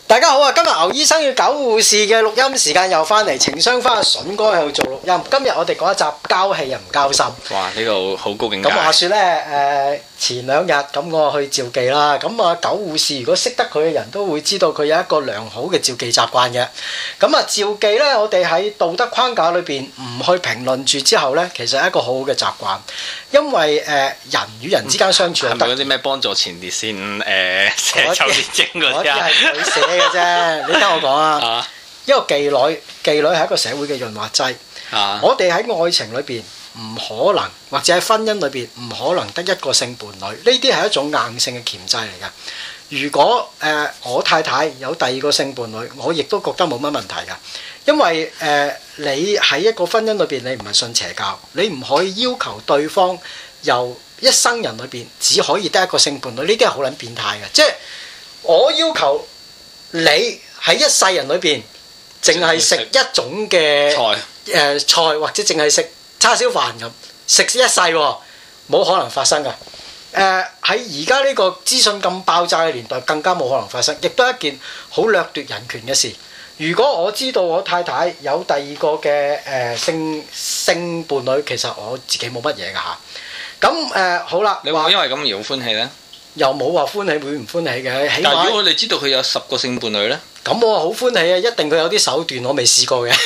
大家好啊！今日牛醫生與狗護士嘅錄音時間又翻嚟，情商翻阿筍哥喺度做錄音。今日我哋講一集交氣又唔交心。 哇！呢個好高境界。 咁話説咧，前兩日咁我去召妓啦。咁啊，狗護士如果識得佢嘅人都會知道佢有一個良好嘅召妓習慣嘅。咁啊，召妓咧，我哋喺道德框架裏邊唔去評論住之後咧，其實係一個好好嘅習慣。因為人與人之間相處係咪嗰啲咩幫助前列腺寫臭列精嗰啲啊？ 係佢寫嘅啫，你聽我講啊。一個妓女係一個社會嘅潤滑劑。我哋喺愛情裏邊唔可能，或者喺婚姻裏邊唔可能得一個性伴侶，呢啲係一種硬性嘅鉗制嚟㗎。如果我太太有第二個性伴侶，我亦都覺得冇乜問題㗎。因為你喺一個婚姻裏邊，你唔係信邪教，你唔可以要求對方由一生人裏邊只可以得一個性伴侶，呢啲係好撚變態嘅。即係我要求你喺一世人裏邊淨係食一種嘅菜或者淨係食叉燒飯咁食一世喎，冇可能發生㗎。喺而家呢個資訊咁爆炸嘅年代，更加冇可能發生，亦都係一件好掠奪人權嘅事。如果我知道我太太有第二個嘅性伴侶，其實我自己冇乜嘢㗎嚇。咁好啦， 你會因為咁而好歡喜咧？又冇話歡喜會唔歡喜嘅，起碼。 但係如果我哋知道佢有10個性伴侶咧？ 咁我好歡喜啊！一定佢有啲手段，我未試過嘅。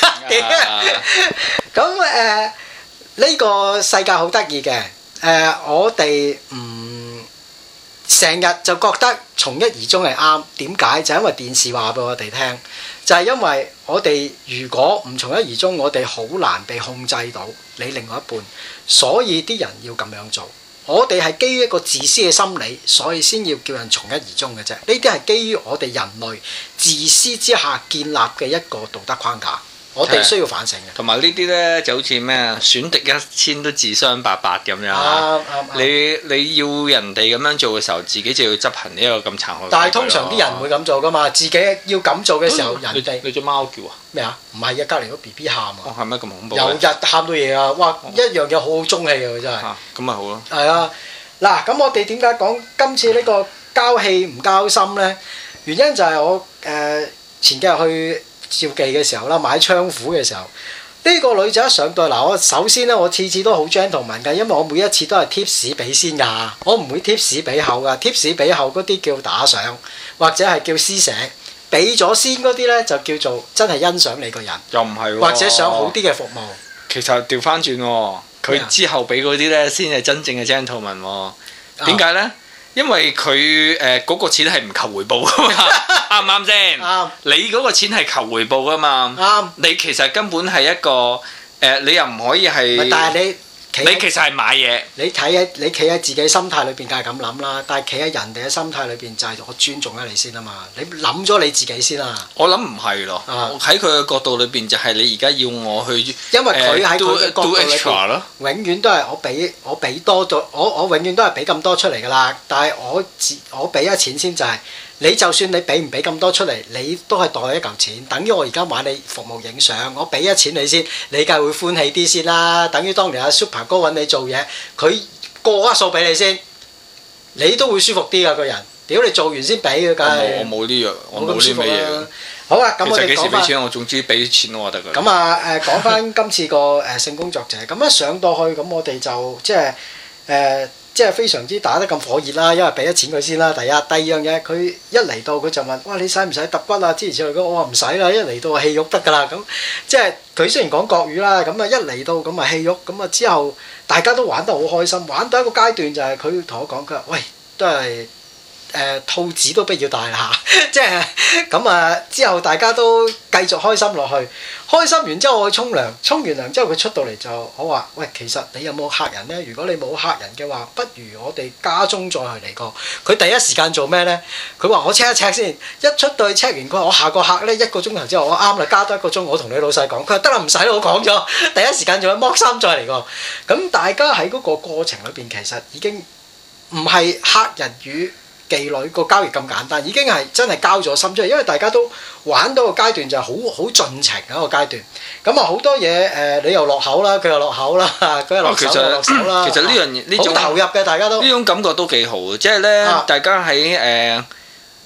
咁呢個世界好得意嘅。我哋成日就覺得從一而終係啱，點解？就因為電視話俾我哋聽，就係因為我哋如果唔從一而終，我哋好難被控制到你另外一半，所以啲人要咁樣做。我哋係基於一個自私嘅心理，所以先要叫人從一而終嘅啫。呢啲係基於我哋人類自私之下建立嘅一個道德框架。我哋需要反省嘅。 同埋呢啲咧就好似咩啊，損敵1000都自傷800咁樣。你要人哋咁樣做嘅時候，自己就要執行呢一個咁殘酷。 但係通常啲人唔會咁做噶嘛，自己要咁做嘅時候，人哋你隻貓叫啊？ 咩啊？唔係啊，隔離個 BB 喊啊！ 係咩咁恐怖？ 有日喊到嘢啊！哇，一樣嘢好好中氣啊！佢真係。 咁咪好咯。 係啊，嗱，咁我哋點解講今次呢個交氣唔交心咧？原因就係我前幾日去召妓嘅時候啦，買槍虎嘅時候，呢個女仔一上到嗱，我首先咧，我次次都好 gentleman 㗎，因為我每一次都係 tips 俾先㗎，我唔會 tips 俾後㗎，tips 俾後嗰啲叫打賞或者係叫施捨，俾咗先嗰啲咧就叫做真係欣賞你個人， 又唔係喎， 或者想好啲嘅服務。 其實調翻轉喎，佢之後俾嗰啲咧先係真正嘅 gentleman 喎。點解咧？因為佢嗰個錢係唔求回報噶嘛，啱唔啱先？啱。你嗰個錢係求回報噶嘛？啱。你其實根本係一個你又唔可以係。 但係你其實係買嘢。你企喺自己心態裏邊，梗係咁諗啦。但係企喺人哋嘅心態裏邊，就係我尊重咗你先啊嘛。你諗咗你自己先啊。 我諗唔係咯。喺佢嘅角度裏邊，就係你而家要我去。 因為佢喺佢嘅角度裏邊，永遠都係我俾多咗，我永遠都係俾咁多出嚟㗎啦。但係我俾咗錢先就係。你就算你俾唔俾咁多出嚟，你都係袋一嚿錢。等於我而家買你服務影相，我俾咗錢你先，你梗係會歡喜啲先啦。等於當年阿 Super 哥揾你做嘢，佢過一數俾你先，你都會舒服啲㗎個人。屌你做完先俾嘅，梗係。我冇呢樣，我冇呢啲嘢。好啊，咁我哋講翻。其實幾時俾錢我總之俾錢我得㗎。咁啊講翻今次個性工作者，咁一上到去咁我哋就即係非常之打得咁火熱啦，因為俾咗錢佢先啦。第一，第二樣嘢，佢一嚟到佢就問：哇，你使唔使揼骨啊？之前之類嘅，我話唔使啦，一嚟到氣郁得㗎啦。咁即係佢雖然講國語啦，咁啊一嚟到咁啊氣郁，咁啊之後大家都玩得好開心，玩到一個階段就係佢同我講，佢話：喂，都係兔子都不要帶啦，即係咁啊！之後大家都繼續開心落去，開心完之後我去沖涼，沖完涼之後佢出到嚟就我話：喂，其實你有冇客人呢？如果你冇客人嘅話，不如我哋家中再去嚟過。佢第一時間做咩呢？佢話我 check 一 check 先，一出到去 check 完，佢話我下個客呢，1個鐘頭之後我啱啦，加多1個鐘，我同你老細講。佢話得啦，唔使啦，我講咗。第一時間仲有剝衫再嚟過。咁大家喺嗰個過程裏邊，其實已經唔係客人與妓女個交易咁簡單，已經係真係交咗心出嚟，因為大家都玩到個階段就係好盡情一個階段。咁啊好多嘢你又落口啦，佢又落口啦，佢又落手又落手啦。 其實呢樣嘢呢種好投入嘅，大家都呢種感覺都幾好嘅，即係咧大家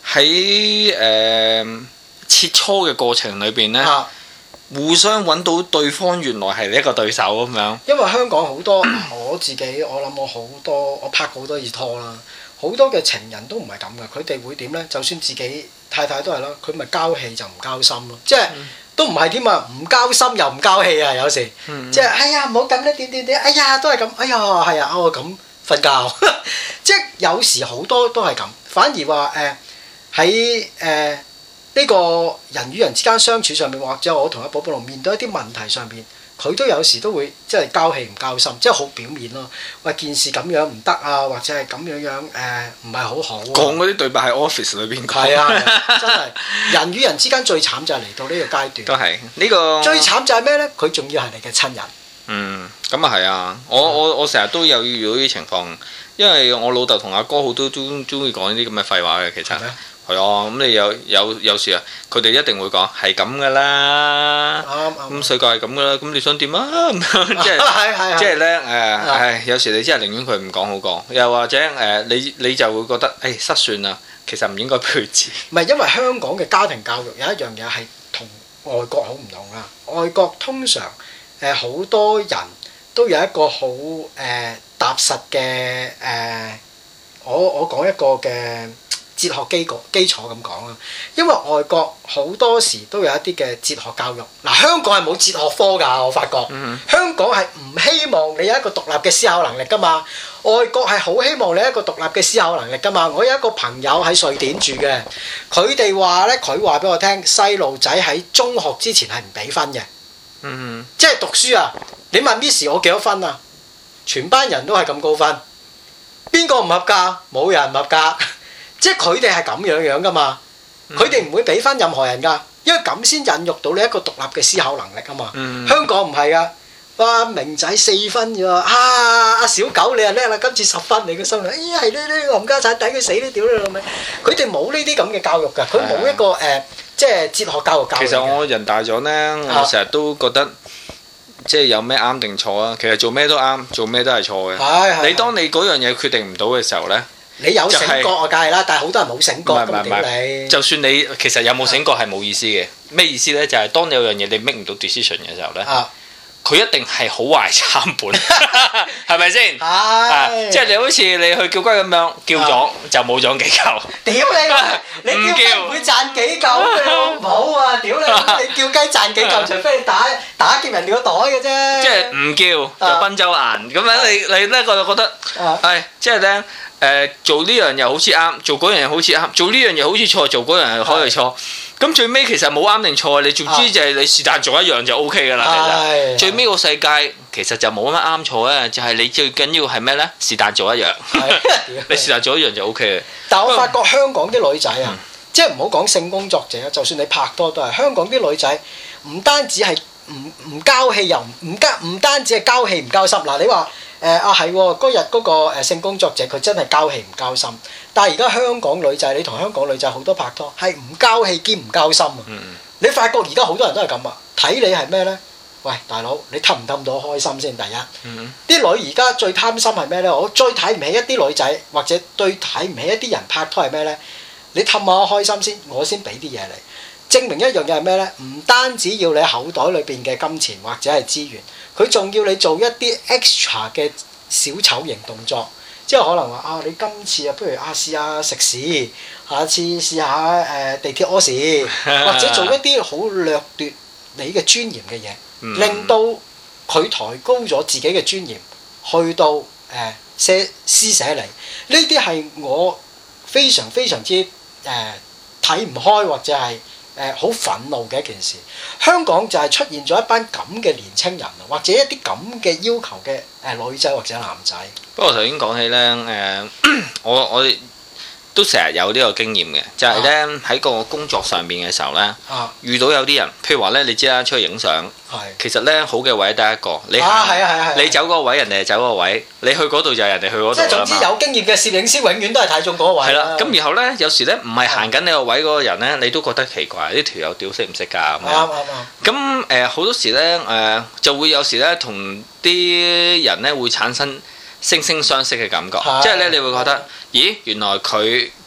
喺切磋嘅過程裏邊咧，互相揾到對方原來係一個對手咁樣。 因為香港好多我諗我好多我拍過好多次拖啦，好多嘅情人都唔係咁嘅，佢哋會點咧？就算自己太太都係啦，佢咪交戲就唔交心咯，即係。都唔係添啊！唔交心又唔交氣啊！有時即係哎呀唔好咁咧，點哎呀都係咁，哎呀係啊哦咁瞓覺，即係有時好多都係咁。反而話喺呢個人與人之間相處上面，或者我同阿寶寶龍面對一啲問題上面，佢都有時都會即係交氣唔交心，即係好表面咯。喂，件事咁樣唔得啊，或者係咁樣唔係好好。 講嗰啲對白喺 office 裏邊講。 係啊，真係人與人之間最慘就係嚟到呢個階段。 都係呢個。最慘就係咩咧？佢仲要係你嘅親人。 咁啊係啊！我成日都有遇到呢啲情況，因為我老豆同阿哥好多都中意講呢啲咁嘅廢話嘅，其實。係啊，咁你有時啊，佢哋一定會講係咁噶啦，咁世界係咁噶啦，咁你想點啊？咁樣即係咧有時你真係寧願佢唔講好過，又或者你就會覺得失算啦，其實唔應該俾佢知。唔係因為香港嘅家庭教育有一樣嘢係同外國好唔同啦，外國通常好多人都有一個好踏實嘅我講一個嘅。哲學基礎咁講啦，因為外國好多時都有一啲嘅哲學教育。嗱，香港係冇哲學科㗎，我發覺。香港係唔希望你有一個獨立嘅思考能力㗎嘛。外國係好希望你有一個獨立嘅思考能力㗎嘛。我有一個朋友喺瑞典住嘅，佢哋話咧，佢話俾我聽，細路仔喺中學之前係唔俾分嘅。即係讀書啊！你問 Miss 我幾多分啊？全班人都係咁高分，邊個唔合格？冇人唔合格。即係佢哋係咁樣噶嘛，佢哋唔會俾翻任何人噶，因為咁先孕育到你一個獨立嘅思考能力啊嘛。香港唔係噶，哇明仔4分啫喎，阿小狗你又叻啦，今次10分你個心諗，係呢冚家鏟抵佢死都屌你老味，佢哋冇呢啲咁嘅教育㗎，佢冇一個即係哲學教育。其實我人大咗呢，我成日都覺得即係有咩啱定錯啊，其實做咩都啱，做咩都係錯嘅。你當你嗰樣嘢決定唔到嘅時候呢。 你有醒覺啊，梗係啦，但係好多人冇醒覺咁點你？ 就算你其實有冇醒覺係冇意思嘅，咩意思呢？就係當你有樣嘢你 make 唔到 decision 嘅時候呢，佢一定係好壞參半，係咪先？即係你好似你去叫龜咁樣，叫咗就冇咗幾嚿。 屌你！你叫雞唔會賺幾嚿嘅，唔好啊！屌你！你叫雞賺幾嚿，除非你打劫人哋個袋嘅啫。即係唔叫就賓周顏咁樣，你呢個就覺得即係呢。做呢樣又好似啱，做嗰樣又好似啱，做呢樣又好似錯，做嗰樣又可以錯。咁最尾其實冇啱定錯，你總之就係你是但做一樣就 O K 㗎啦。其實最尾個世界其實就冇乜啱錯咧，就係你最緊要係咩咧？是但做一樣，你是但做一樣就 O K 嘅。 但我發覺香港啲女仔啊，即係唔好講性工作者，就算你拍拖都係香港啲女仔，唔單止係唔交氣，又唔單止係交氣唔交心。嗱，你話。係喎，嗰日嗰個性工作者佢真係交氣唔交心，但係而家香港女仔，你同香港女仔好多拍拖係唔交氣兼唔交心啊！你發覺而家好多人都係咁啊，睇你係咩呢？喂，大佬，你氹唔氹到開心先？第一，啲女而家最貪心係咩呢？我最睇唔起一啲女仔，或者最睇唔起一啲人拍拖係咩呢？你氹下我開心先，我先俾啲嘢你。證明一樣嘢係咩呢？唔單止要你口袋裏邊嘅金錢或者係資源，佢仲要你做一啲 extra 嘅小丑型動作，即係可能話你今次不如試下食屎，下次試下地鐵屙屎，或者做一啲好掠奪你嘅尊嚴嘅嘢，令到佢抬高咗自己嘅尊嚴，去到施捨你。呢啲係我非常非常之睇唔開或者係。好憤怒嘅一件事，香港就係出現咗一班咁嘅年青人，或者一啲咁嘅要求嘅女仔或者男仔。 不過頭先講起呢，我都成日有呢個經驗嘅，就係呢，喺個工作上面嘅時候呢，遇到有啲人，譬如話呢，你知啦，出去影相，其實呢，好嘅位得一個，你你走嗰個位，人哋就走嗰個位，你去嗰度就係人哋去嗰度。 即係總之有經驗嘅攝影師永遠都係睇中嗰個位。 係啦，咁然後呢，有時呢，唔係行緊你個位嗰個人呢，你都覺得奇怪，呢條友屌識唔識㗎咁樣。咁好多時呢，就會有時呢，同啲人呢會產生惺惺相惜嘅感覺，即係咧，你會覺得，咦，原來佢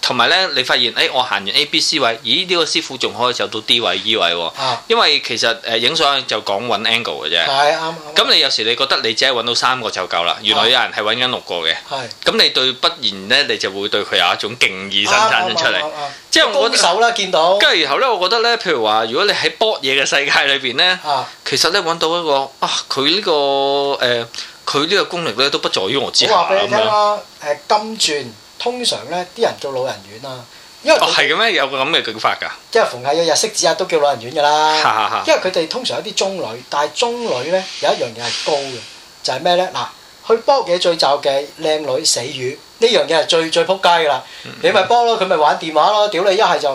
同埋咧，你發現我行完 A、B、C 位，咦呢個師傅仲可以走到 D 位、E 位喎。因為其實影相就講揾 angle 嘅啫。 係啱。 咁你有時你覺得你只係揾到3個就夠啦，原來有人係揾緊6個嘅。咁你對不然咧，你就會對佢有一種敬意生產出嚟。即係我覺得高手啦，見到。 跟住然後咧，我覺得咧，譬如話，如果你喺搏嘢嘅世界裏邊咧，其實咧揾到一個佢呢個佢呢個功力咧都不在於我之下。 我話俾你聽啦，金鑽通常咧啲人叫老人院啊，因為係嘅咩？有個咁嘅叫法㗎。 即係逢係有日式指壓都叫老人院㗎啦。因為佢哋通常有啲中女，但係中女咧有一樣嘢係高嘅，就係咩咧？嗱，去搏嘢最就嘅靚女死魚，呢樣嘢係最撲街㗎啦。你咪搏咯，佢咪玩電話咯，屌你一係就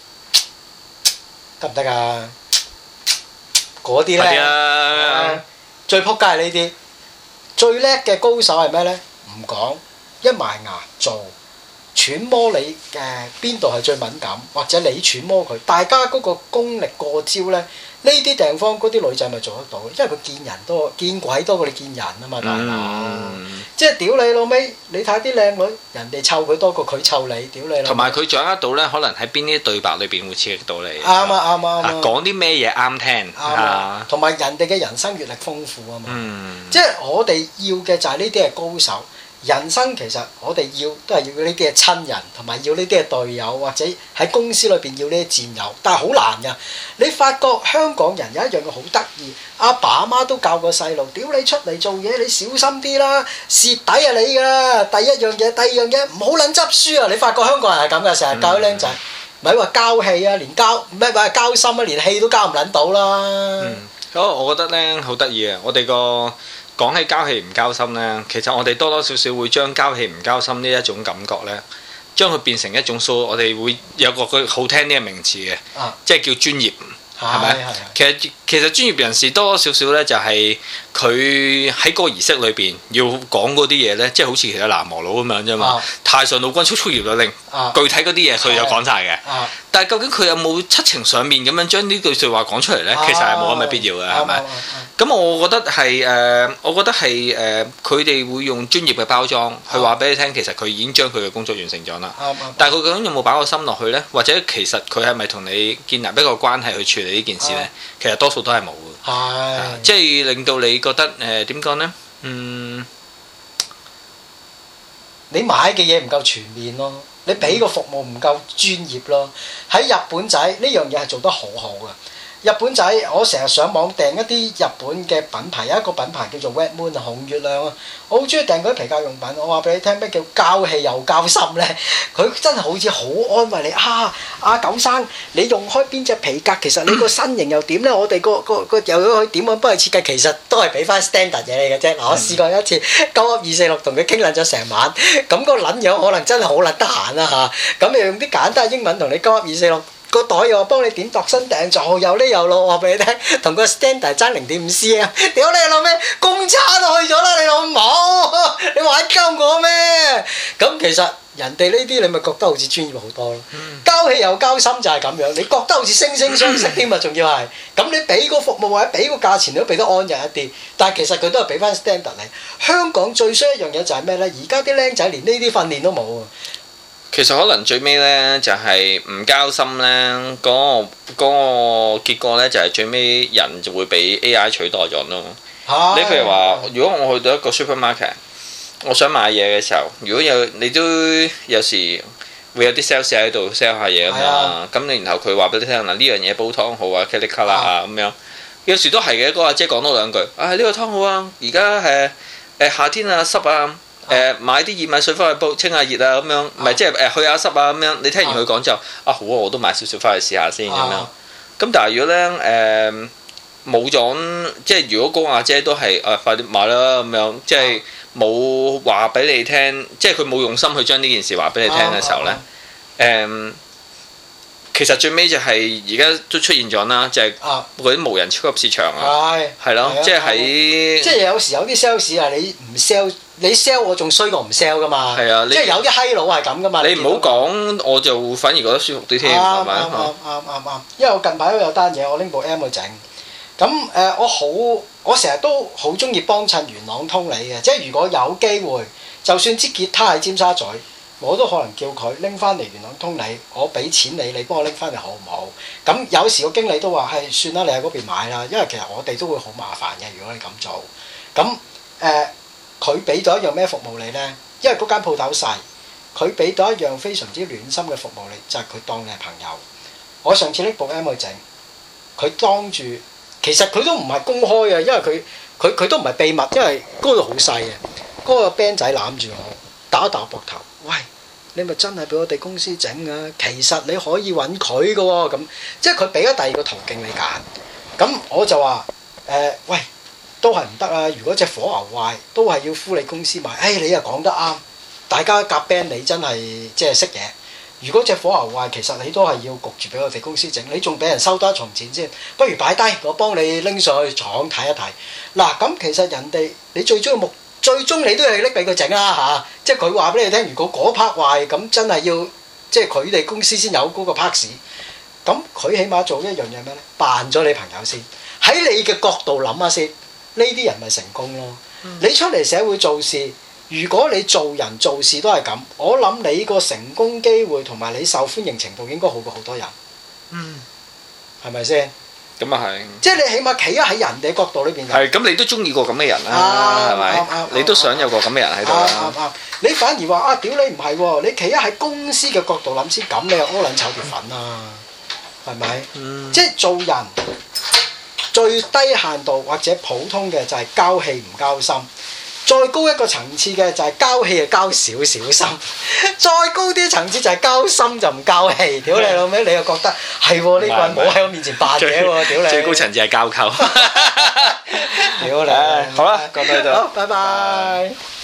得唔得㗎？嗰啲咧最撲街係呢啲。最叻嘅高手係咩呢？唔講，一埋牙做，揣摩你邊度係最敏感，或者你揣摩佢，大家嗰個功力過招呢，呢啲地方嗰啲女仔咪做得到，因為佢見人多，見鬼多過你見人啊嘛，大佬。即係屌你老味，你睇啲靚女，人哋湊佢多過佢湊你，屌你老味。 同埋佢掌握到呢，可能喺邊啲對白裏邊會刺激到你。 啱啊！ 講啲咩嘢啱聽。 同埋人哋嘅人生閲歷豐富啊嘛。即係我哋要嘅就係呢啲係高手。人生其實我哋都係要呢啲嘅親人，同埋要呢啲嘅隊友，或者喺公司裏邊要呢啲戰友，但係好難㗎。你發覺香港人有一樣嘢好得意，阿爸阿媽都教個細路，屌你出嚟做嘢，你小心啲啦，蝕底啊你㗎。第一樣嘢，第二樣嘢，唔好撚執輸啊！你發覺香港人係咁㗎，成日教啲僆仔，咪話交氣啊，連咩話交心啊，連氣都交唔撚到啦。 我覺得咧好得意啊！我哋講起交氣唔交心呢，其實我哋多多少少會將交氣唔交心呢一種感覺呢，將佢變成一種我哋會有個好聽啲嘅名詞嘅，即係叫專業，係咪？其實專業人士多多少少呢，就係佢喺個儀式裏邊要講嗰啲嘢呢，即係好似其實南無佬咁樣啫嘛。太上老君速速饒律令，具體嗰啲嘢佢有講晒嘅。但係究竟佢有冇七情上面咁樣將呢句説話講出嚟呢？其實係冇咁嘅必要嘅，係咪？咁我覺得係佢哋會用專業嘅包裝去話俾你聽，其實佢已經將佢嘅工作完成咗啦。但係佢究竟有冇擺個心落去呢？或者其實佢係咪同你建立一個關係去處理呢件事呢？其實多數都係冇嘅。即係令到你覺得點講呢？ 你買嘅嘢唔夠全面咯，你俾個服務唔夠專業咯。喺日本仔呢樣嘢係做得好好嘅。日本仔，我成日上網訂一啲日本嘅品牌，有一個品牌叫做 Red Moon 紅月亮啊，我好中意訂嗰啲皮革用品。我話俾你聽，咩叫交氣又交心呢？佢真係好似好安慰你阿九生，你用開邊隻皮革？其實你個身形又點呢？我哋個又要去點樣幫佢設計？其實都係俾翻 standard 嘢你嘅啫。嗱，我試過一次9up246同佢傾撚咗成晚，咁個撚樣可能真係好撚得閒啦嚇。咁你用啲簡單英文同你9up246。個袋又話幫你點度身訂做，又呢又路，我話俾你聽，同個 standard 爭0.5 cm，屌你老味，公差都去咗啦，你老母，你玩鳩我咩？咁其實人哋呢啲你咪覺得好似專業好多咯，交氣又交心就係咁樣，你覺得好似惺惺相惜添啊，仲要係，咁你俾個服務或者俾個價錢你都俾得安逸一啲，但係其實佢都係俾翻 standard 你。香港最衰一樣嘢就係咩呢？而家啲僆仔連呢啲訓練都冇啊！ 其實可能最尾呢，就係唔交心呢，嗰個結果呢，就係最尾人就會俾 AI 取代咗咯。你譬如話，如果我去到一個 supermarket，我想買嘢嘅時候，如果你都有時會有啲 sales 喺度 sell 下嘢咁樣，咁你然後佢話俾你聽嗱，呢樣嘢煲湯好啊 ，Kelly Color 啊咁樣，有時都係嘅。嗰個阿姐講多兩句，呢個湯好啊，而家夏天啊濕啊。買啲熱米水翻去煲清下熱啊咁樣，唔係即係去下濕啊咁樣。你聽完佢講之後，好啊，我都買少少翻去試下先咁樣。咁但係如果咧冇咗，即係如果嗰個阿姐都係快啲買啦咁樣，即係冇話俾你聽，即係佢冇用心去將呢件事話俾你聽嘅時候咧，其實最尾就係而家都出現咗啦，就係嗰啲無人超級市場啊，係咯，即係喺即係有時有啲 sales 啊，你唔 sell。你 sell 我仲衰過唔 sell 噶嘛？係啊，即係有啲閪佬係咁噶嘛。 你唔好講，我就反而覺得舒服啲添，係咪？ 啱。因為我近排都有單嘢，我拎部 M 去整。咁我成日都好中意幫襯元朗通利嘅，即係如果有機會，就算支吉他喺尖沙咀， 我都可能叫佢拎翻嚟元朗通你，我俾錢你，你幫我拎翻嚟好唔好？咁有時個經理都話係算啦，你喺嗰邊買啦，因為其實我哋都會好麻煩嘅，如果你咁做。咁佢俾到一樣咩服務你呢？因為嗰間鋪頭細，佢俾到一樣非常之暖心嘅服務你，就係佢當你係朋友。我上次拎部 M 去整，佢當住，其實佢都唔係公開嘅，因為佢都唔係秘密，因為嗰度好細嘅。嗰個 band 仔攬住我，打一打膊頭，喂，你咪真係俾我哋公司整啊！其實你可以揾佢嘅喎，咁即係佢俾咗第二個途徑你揀。咁我就話喂，都係唔得啊！如果隻火牛壞，都係要呼你公司買。你又講得啱，大家夾 band 你真係即係識嘢。如果隻火牛壞，其實你都係要焗住俾我哋公司整，你仲俾人收多一重錢先，不如擺低，我幫你拎上去廠睇一睇。嗱，咁其實人哋你最終你都係拎俾佢整啦嚇，即係佢話俾你聽，如果嗰 part 壞，咁真係要即係佢哋公司先有嗰個 parts。咁佢起碼做一樣嘢咩咧？扮咗你朋友先，喺你嘅角度諗下先，呢啲人咪成功咯。你出嚟社會做事。如果你做人做事都係咁，我諗你個成功機會同埋你受歡迎程度應該好過好多人。係咪先？ 咁啊係。即係你起碼企喺人哋角度裏邊。 係，咁你都中意過咁嘅人啦，係咪？你都想有個咁嘅人喺度啦。 你反而話屌你唔係喎，你企喺公司嘅角度諗先，咁你又屙撚炒條粉啊？係咪？即係做人最低限度或者普通嘅就係交氣唔交心。再高一個層次嘅就係交氣就交少少心，再高啲層次就係交心就唔交氣。屌你老味，你又覺得係喎？呢個人冇喺我面前扮嘢喎！屌你！ 最高層次係交溝。 屌你！ 好啦，講到呢度。 好，拜拜。